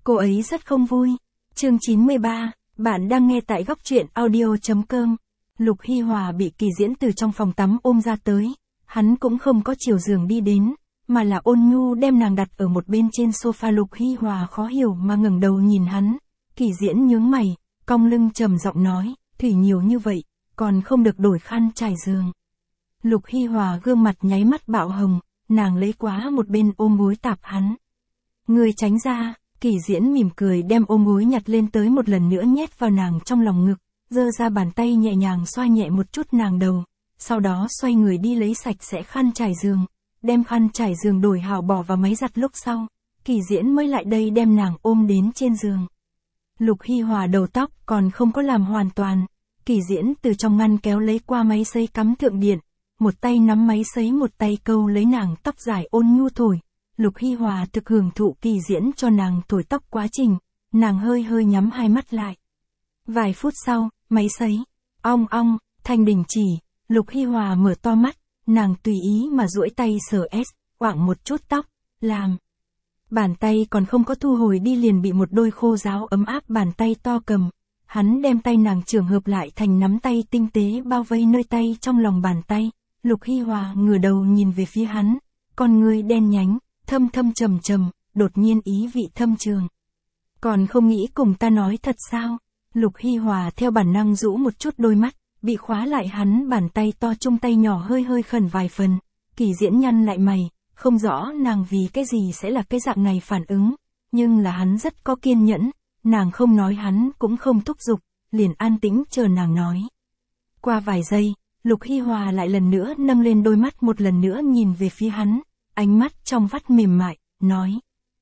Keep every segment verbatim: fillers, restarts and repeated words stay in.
Cô ấy rất không vui. Chương chín mươi ba, bạn đang nghe tại góc truyện audio.com. Lục Hy Hòa bị Kỳ Diễn từ trong phòng tắm ôm ra tới. Hắn cũng không có chiều giường đi đến, mà là ôn nhu đem nàng đặt ở một bên trên sofa. Lục Hy Hòa khó hiểu mà ngẩng đầu nhìn hắn. Kỳ Diễn nhướng mày, cong lưng trầm giọng nói, thủy nhiều như vậy, còn không được đổi khăn trải giường. Lục Hy Hòa gương mặt nháy mắt bạo hồng, nàng lấy quá một bên ôm gối tạp hắn. Người tránh ra. Kỳ Diễn mỉm cười đem ôm gối nhặt lên tới một lần nữa nhét vào nàng trong lòng ngực, giơ ra bàn tay nhẹ nhàng xoa nhẹ một chút nàng đầu, sau đó xoay người đi lấy sạch sẽ khăn trải giường, đem khăn trải giường đổi hảo bỏ vào máy giặt. Lúc sau, Kỳ Diễn mới lại đây đem nàng ôm đến trên giường. Lục Hy Hòa đầu tóc còn không có làm hoàn toàn, Kỳ Diễn từ trong ngăn kéo lấy qua máy sấy cắm thượng điện, một tay nắm máy sấy một tay câu lấy nàng tóc dài ôn nhu thổi. Lục Hy Hòa thực hưởng thụ Kỳ Diễn cho nàng thổi tóc quá trình, nàng hơi hơi nhắm hai mắt lại. Vài phút sau, máy sấy, ong ong, thanh đình chỉ, Lục Hy Hòa mở to mắt, nàng tùy ý mà duỗi tay sờ s, quạng một chút tóc, làm. Bàn tay còn không có thu hồi đi liền bị một đôi khô ráo ấm áp bàn tay to cầm, hắn đem tay nàng trường hợp lại thành nắm tay tinh tế bao vây nơi tay trong lòng bàn tay. Lục Hy Hòa ngửa đầu nhìn về phía hắn, con ngươi đen nhánh, thâm thâm trầm trầm, đột nhiên ý vị thâm trường. Còn không nghĩ cùng ta nói thật sao? Lục Hy Hòa theo bản năng rũ một chút đôi mắt, bị khóa lại hắn bàn tay to chung tay nhỏ hơi hơi khẩn vài phần. Kỳ Diễn nhăn lại mày, không rõ nàng vì cái gì sẽ là cái dạng này phản ứng, nhưng là hắn rất có kiên nhẫn, nàng không nói hắn cũng không thúc giục, liền an tĩnh chờ nàng nói. Qua vài giây, Lục Hy Hòa lại lần nữa nâng lên đôi mắt một lần nữa nhìn về phía hắn. Ánh mắt trong vắt mềm mại, nói.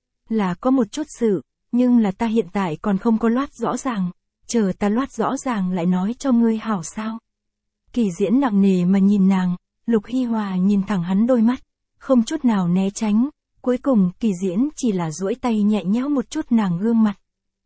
Là có một chút sự, nhưng là ta hiện tại còn không có loát rõ ràng, chờ ta loát rõ ràng lại nói cho ngươi hảo sao. Kỳ Diễn nặng nề mà nhìn nàng, Lục Hy Hòa nhìn thẳng hắn đôi mắt, không chút nào né tránh, cuối cùng Kỳ Diễn chỉ là duỗi tay nhẹ nhõm một chút nàng gương mặt.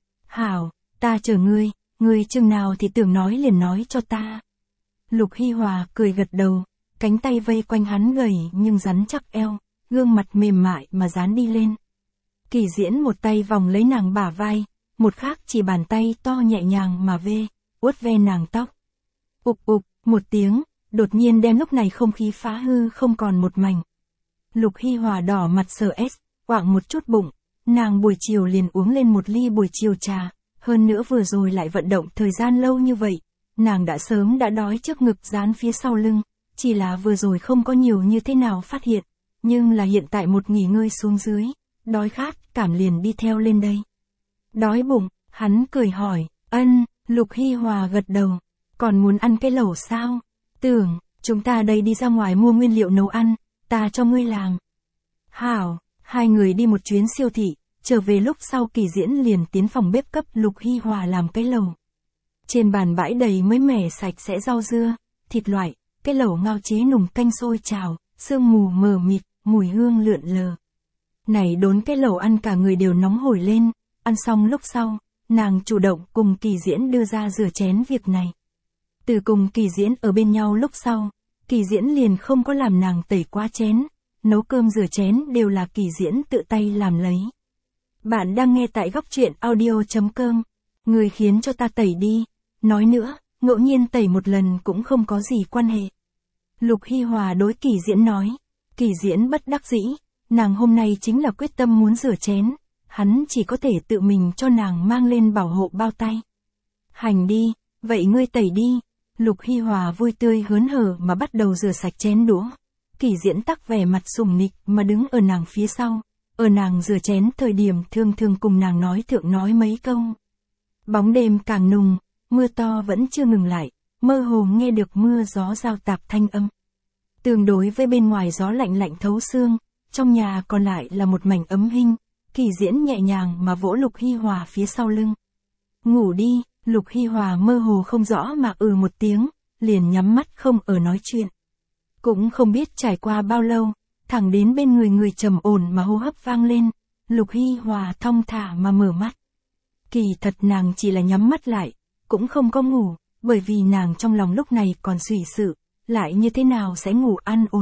Hảo, ta chờ ngươi, ngươi chừng nào thì tưởng nói liền nói cho ta. Lục Hy Hòa cười gật đầu, cánh tay vây quanh hắn gầy nhưng rắn chắc eo. Gương mặt mềm mại mà dán đi lên. Kỳ Diễn một tay vòng lấy nàng bả vai, một khác chỉ bàn tay to nhẹ nhàng mà vê, uốt ve nàng tóc. Ục ục, một tiếng, đột nhiên đem lúc này không khí phá hư không còn một mảnh. Lục Hy Hòa đỏ mặt sờ s, quạng một chút bụng, nàng buổi chiều liền uống lên một ly buổi chiều trà, hơn nữa vừa rồi lại vận động thời gian lâu như vậy, nàng đã sớm đã đói trước ngực dán phía sau lưng, chỉ là vừa rồi không có nhiều như thế nào phát hiện. Nhưng là hiện tại một nghỉ ngơi xuống dưới, đói khát cảm liền đi theo lên đây. Đói bụng, hắn cười hỏi, ân, Lục Hy Hòa gật đầu, còn muốn ăn cái lẩu sao? Tưởng, chúng ta đây đi ra ngoài mua nguyên liệu nấu ăn, ta cho ngươi làm. Hảo, hai người đi một chuyến siêu thị, trở về lúc sau Kỳ Diễn liền tiến phòng bếp cấp Lục Hy Hòa làm cái lẩu. Trên bàn bãi đầy mới mẻ sạch sẽ rau dưa, thịt loại, cái lẩu ngao chế nùng canh sôi trào, sương mù mờ mịt, mùi hương lượn lờ. Này đốn cái lẩu ăn cả người đều nóng hổi lên, ăn xong lúc sau, nàng chủ động cùng Kỳ Diễn đưa ra rửa chén việc này. Từ cùng Kỳ Diễn ở bên nhau lúc sau, Kỳ Diễn liền không có làm nàng tẩy quá chén, nấu cơm rửa chén đều là Kỳ Diễn tự tay làm lấy. Bạn đang nghe tại góc truyện audio.com, người khiến cho ta tẩy đi, nói nữa, ngẫu nhiên tẩy một lần cũng không có gì quan hệ. Lục Hy Hòa đối Kỳ Diễn nói. Kỳ Diễn bất đắc dĩ, nàng hôm nay chính là quyết tâm muốn rửa chén, hắn chỉ có thể tự mình cho nàng mang lên bảo hộ bao tay. Hành đi, vậy ngươi tẩy đi. Lục Hy Hòa vui tươi hớn hở mà bắt đầu rửa sạch chén đũa. Kỳ Diễn tắc vẻ mặt sùng nịch mà đứng ở nàng phía sau, ở nàng rửa chén thời điểm thường thường cùng nàng nói thượng nói mấy câu. Bóng đêm càng nùng, mưa to vẫn chưa ngừng lại, mơ hồ nghe được mưa gió giao tạp thanh âm. Tương đối với bên ngoài gió lạnh lạnh thấu xương, trong nhà còn lại là một mảnh ấm hinh, Kỳ Diễn nhẹ nhàng mà vỗ Lục Hy Hòa phía sau lưng. Ngủ đi, Lục Hy Hòa mơ hồ không rõ mà ừ một tiếng, liền nhắm mắt không ở nói chuyện. Cũng không biết trải qua bao lâu, thẳng đến bên người người trầm ổn mà hô hấp vang lên, Lục Hy Hòa thong thả mà mở mắt. Kỳ thật nàng chỉ là nhắm mắt lại, cũng không có ngủ, bởi vì nàng trong lòng lúc này còn suy sự. Lại như thế nào sẽ ngủ an ổn.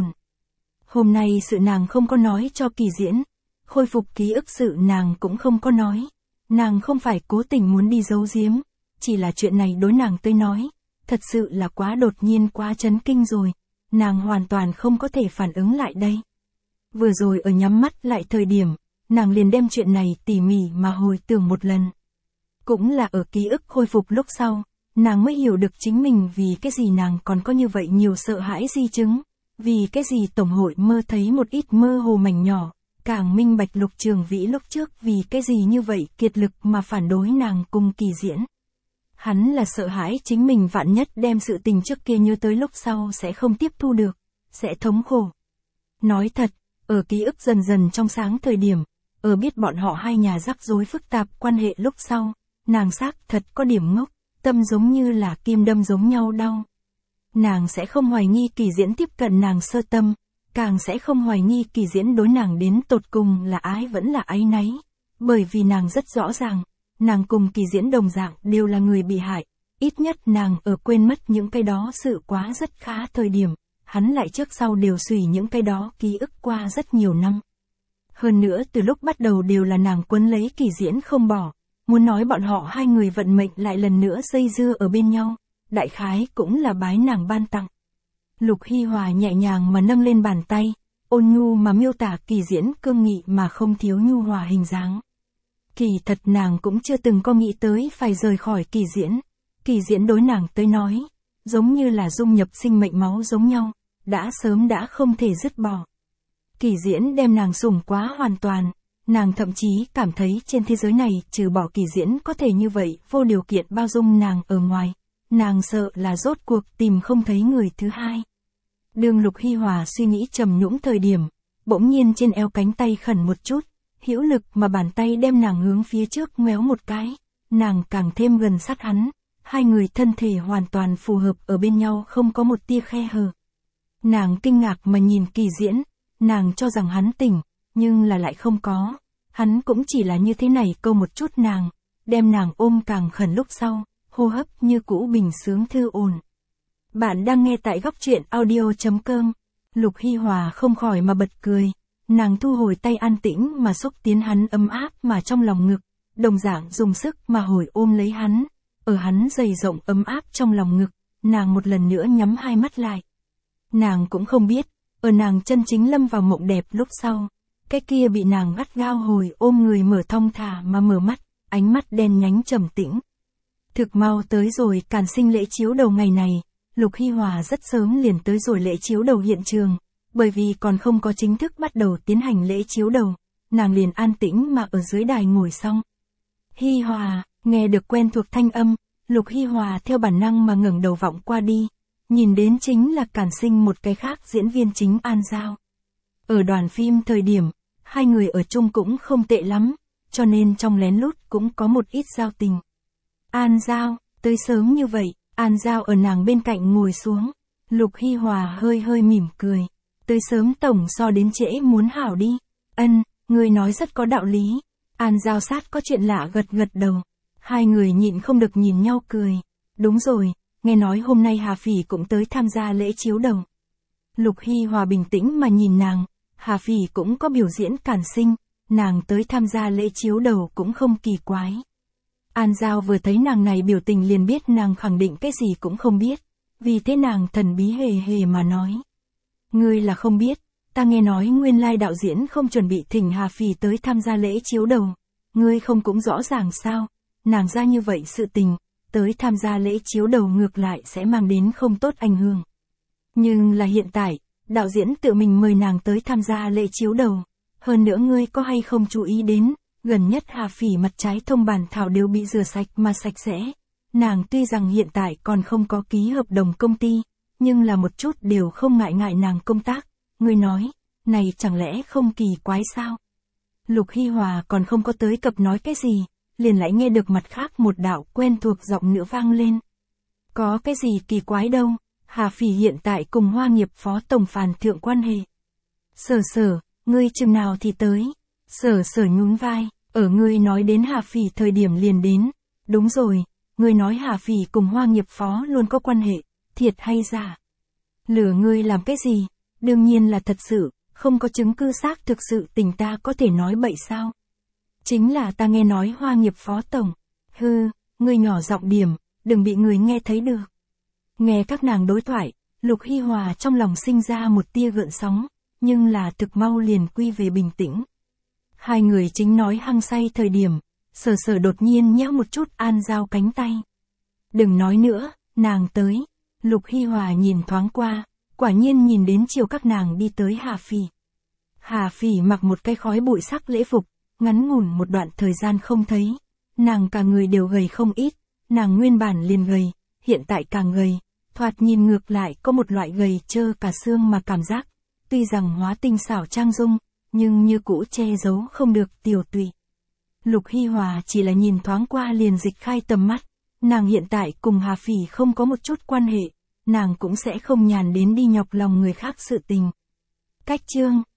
Hôm nay sự nàng không có nói cho Kỳ Diễn, khôi phục ký ức sự nàng cũng không có nói, Nàng không phải cố tình muốn đi giấu giếm, chỉ là chuyện này đối nàng tới nói, thật sự là quá đột nhiên quá chấn kinh rồi, nàng hoàn toàn không có thể phản ứng lại đây. Vừa rồi ở nhắm mắt lại thời điểm, nàng liền đem chuyện này tỉ mỉ mà hồi tưởng một lần. Cũng là ở ký ức khôi phục lúc sau, nàng mới hiểu được chính mình vì cái gì nàng còn có như vậy nhiều sợ hãi di chứng, vì cái gì tổng hội mơ thấy một ít mơ hồ mảnh nhỏ, càng minh bạch Lục Trường Vĩ lúc trước vì cái gì như vậy kiệt lực mà phản đối nàng cùng Kỳ Diễn. Hắn là sợ hãi chính mình vạn nhất đem sự tình trước kia nhớ tới lúc sau sẽ không tiếp thu được, sẽ thống khổ. Nói thật, ở ký ức dần dần trong sáng thời điểm, ở biết bọn họ hai nhà rắc rối phức tạp quan hệ lúc sau, nàng xác thật có điểm ngốc, tâm giống như là kim đâm giống nhau đau. Nàng sẽ không hoài nghi Kỳ Diễn tiếp cận nàng sơ tâm, càng sẽ không hoài nghi Kỳ Diễn đối nàng đến tột cùng là ái vẫn là áy náy, bởi vì nàng rất rõ ràng, nàng cùng Kỳ Diễn đồng dạng đều là người bị hại, ít nhất nàng ở quên mất những cái đó sự quá rất khá thời điểm, hắn lại trước sau đều suy những cái đó ký ức qua rất nhiều năm. Hơn nữa từ lúc bắt đầu đều là nàng quấn lấy Kỳ Diễn không bỏ, muốn nói bọn họ hai người vận mệnh lại lần nữa dây dưa ở bên nhau, đại khái cũng là bái nàng ban tặng. Lục Hi Hòa nhẹ nhàng mà nâng lên bàn tay, ôn nhu mà miêu tả Kỳ Diễn cương nghị mà không thiếu nhu hòa hình dáng. Kỳ thật nàng cũng chưa từng có nghĩ tới phải rời khỏi Kỳ Diễn. Kỳ Diễn đối nàng tới nói, giống như là dung nhập sinh mệnh máu giống nhau, đã sớm đã không thể dứt bỏ. Kỳ Diễn đem nàng sủng quá hoàn toàn, nàng thậm chí cảm thấy trên thế giới này trừ bỏ Kỳ Diễn có thể như vậy vô điều kiện bao dung nàng ở ngoài, nàng sợ là rốt cuộc tìm không thấy người thứ hai. Đường Lục Hi Hòa suy nghĩ trầm nhũng thời điểm, bỗng nhiên trên eo cánh tay khẩn một chút, hữu lực mà bàn tay đem nàng hướng phía trước ngoéo một cái, nàng càng thêm gần sát hắn, hai người thân thể hoàn toàn phù hợp ở bên nhau không có một tia khe hở. Nàng kinh ngạc mà nhìn Kỳ Diễn, nàng cho rằng hắn tỉnh, nhưng là lại không có, hắn cũng chỉ là như thế này câu một chút nàng, đem nàng ôm càng khẩn lúc sau, hô hấp như cũ bình sướng thư ổn. Bạn đang nghe tại góc truyện audio chấm com, Lục Hi Hòa không khỏi mà bật cười, nàng thu hồi tay an tĩnh mà xúc tiến hắn ấm áp mà trong lòng ngực, đồng dạng dùng sức mà hồi ôm lấy hắn, ở hắn dày rộng ấm áp trong lòng ngực, nàng một lần nữa nhắm hai mắt lại. Nàng cũng không biết, ở nàng chân chính lâm vào mộng đẹp lúc sau, cái kia bị nàng gắt gao hồi ôm người mở thong thả mà mở mắt, ánh mắt đen nhánh trầm tĩnh. Thực mau tới rồi Càn Sinh lễ chiếu đầu ngày này, Lục Hi Hòa rất sớm liền tới rồi lễ chiếu đầu hiện trường, bởi vì còn không có chính thức bắt đầu tiến hành lễ chiếu đầu, nàng liền an tĩnh mà ở dưới đài ngồi xong. Hi Hòa, nghe được quen thuộc thanh âm, Lục Hi Hòa theo bản năng mà ngẩng đầu vọng qua đi, nhìn đến chính là Càn Sinh một cái khác diễn viên chính An Giao. Ở đoàn phim thời điểm, hai người ở chung cũng không tệ lắm, cho nên trong lén lút cũng có một ít giao tình. An Giao, tới sớm như vậy, An Giao ở nàng bên cạnh ngồi xuống, Lục Hi Hòa hơi hơi mỉm cười, tới sớm tổng so đến trễ muốn hảo đi, ân, người nói rất có đạo lý, An Giao sát có chuyện lạ gật gật đầu, hai người nhịn không được nhìn nhau cười, đúng rồi, nghe nói hôm nay Hà Phỉ cũng tới tham gia lễ chiếu đầu. Lục Hi Hòa bình tĩnh mà nhìn nàng, Hà Phỉ cũng có biểu diễn Càn Sinh, nàng tới tham gia lễ chiếu đầu cũng không kỳ quái. An Giao vừa thấy nàng này biểu tình liền biết nàng khẳng định cái gì cũng không biết, vì thế nàng thần bí hề hề mà nói. Ngươi là không biết, ta nghe nói nguyên lai đạo diễn không chuẩn bị thỉnh Hà Phỉ tới tham gia lễ chiếu đầu, ngươi không cũng rõ ràng sao, nàng ra như vậy sự tình, tới tham gia lễ chiếu đầu ngược lại sẽ mang đến không tốt ảnh hưởng. Nhưng là hiện tại, đạo diễn tự mình mời nàng tới tham gia lễ chiếu đầu, hơn nữa ngươi có hay không chú ý đến, gần nhất Hà Phỉ mặt trái thông bản thảo đều bị rửa sạch mà sạch sẽ. Nàng tuy rằng hiện tại còn không có ký hợp đồng công ty, nhưng là một chút đều không ngại ngại nàng công tác. Ngươi nói, này chẳng lẽ không kỳ quái sao? Lục Hi Hòa còn không có tới cập nói cái gì, liền lại nghe được mặt khác một đạo quen thuộc giọng nữ vang lên. Có cái gì kỳ quái đâu, Hà Phỉ hiện tại cùng Hoa Nghiệp phó tổng phàn thượng quan hệ. Sở sở, ngươi chừng nào thì tới. Sở sở nhún vai, ở ngươi nói đến Hà Phỉ thời điểm liền đến. Đúng rồi, ngươi nói Hà Phỉ cùng Hoa Nghiệp phó luôn có quan hệ, thiệt hay giả? Lừa ngươi làm cái gì? Đương nhiên là thật sự, không có chứng cứ xác thực sự tình ta có thể nói bậy sao? Chính là ta nghe nói Hoa Nghiệp phó tổng. Hư, ngươi nhỏ giọng điểm, đừng bị người nghe thấy được. Nghe các nàng đối thoại, Lục Hi Hòa trong lòng sinh ra một tia gợn sóng, nhưng là thực mau liền quy về bình tĩnh. Hai người chính nói hăng say thời điểm, Sở Sở đột nhiên nhéo một chút An Giao cánh tay. Đừng nói nữa, nàng tới. Lục Hi Hòa nhìn thoáng qua, quả nhiên nhìn đến chiều các nàng đi tới Hà Phỉ. Hà Phỉ mặc một cái khói bụi sắc lễ phục, ngắn ngủn một đoạn thời gian không thấy. Nàng cả người đều gầy không ít, nàng nguyên bản liền gầy, hiện tại càng gầy, thoạt nhìn ngược lại có một loại gầy trơ cả xương mà cảm giác. Tuy rằng hóa tinh xảo trang dung, nhưng như cũ che giấu không được tiểu tụy. Lục Hi Hòa chỉ là nhìn thoáng qua liền dịch khai tầm mắt. Nàng hiện tại cùng Hà Phỉ không có một chút quan hệ, nàng cũng sẽ không nhàn đến đi nhọc lòng người khác sự tình. Cách chương